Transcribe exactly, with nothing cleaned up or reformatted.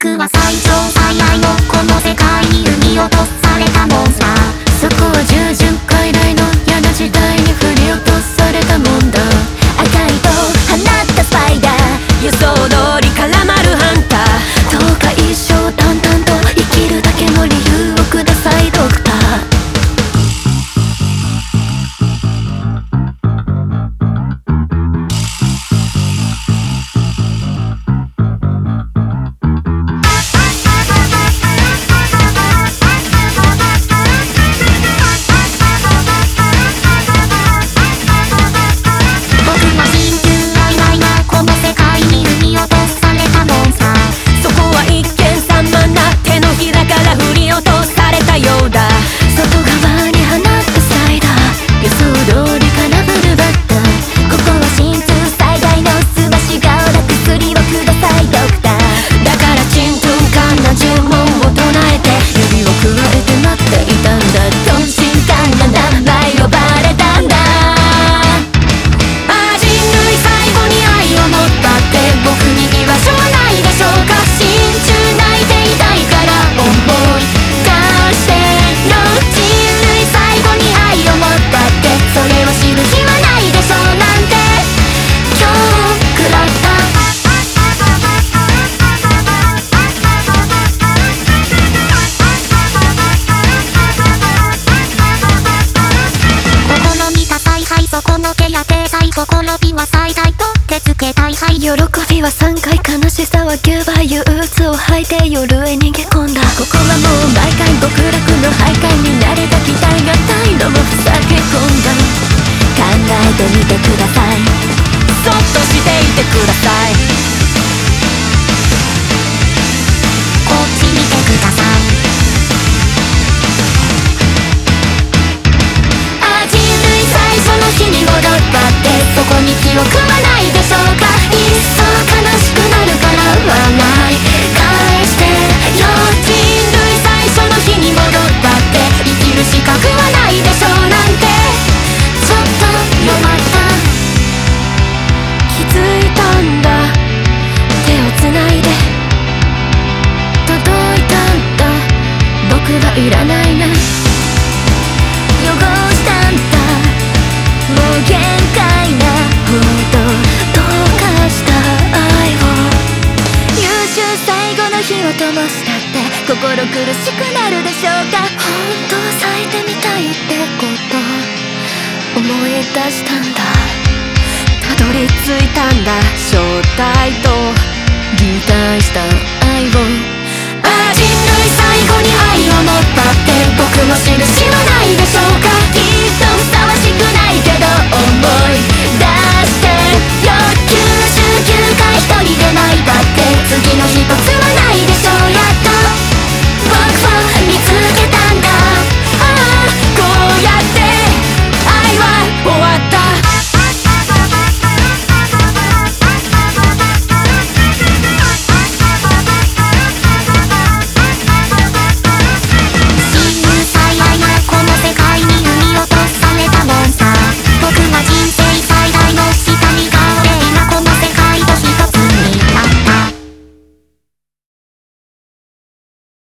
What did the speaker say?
僕は最長最愛のこの世界に産み落とされたモンスター。そこは従順傀儡の嫌な時代に振り落とされたもんだ。赤いと放ったスパイダー、予想通り絡まるハンター。どうか一生淡々と生きるだけの理由をくださいドクター。ほころびは最大と手つけたいはい喜びはさんかい悲しさはきゅうばい憂鬱を吐いて夜へ逃げ込んだ。ここはもう毎回極楽の徘徊に慣れた期待がないのもふさけ込んだ。考えてみてください、そっとしていてください。こっち見てください。あ人類最初の日に戻ったってそこに記憶はないでしょうか。いっそ悲しくなるからはない返してよ。人類最初の日に戻ったって生きる資格はないでしょうなんてちょっと弱った気づいたんだ。手をつないで届いたんだ。僕はいらないな、汚したんだ。もう限界なほどどうかした愛を。優秀最後の火を灯したって心苦しくなるでしょうか。本当は咲いてみたいってこと思い出したんだ。たどり着いたんだ正体と擬態した愛を。あ人類最後に愛を持ったって僕の印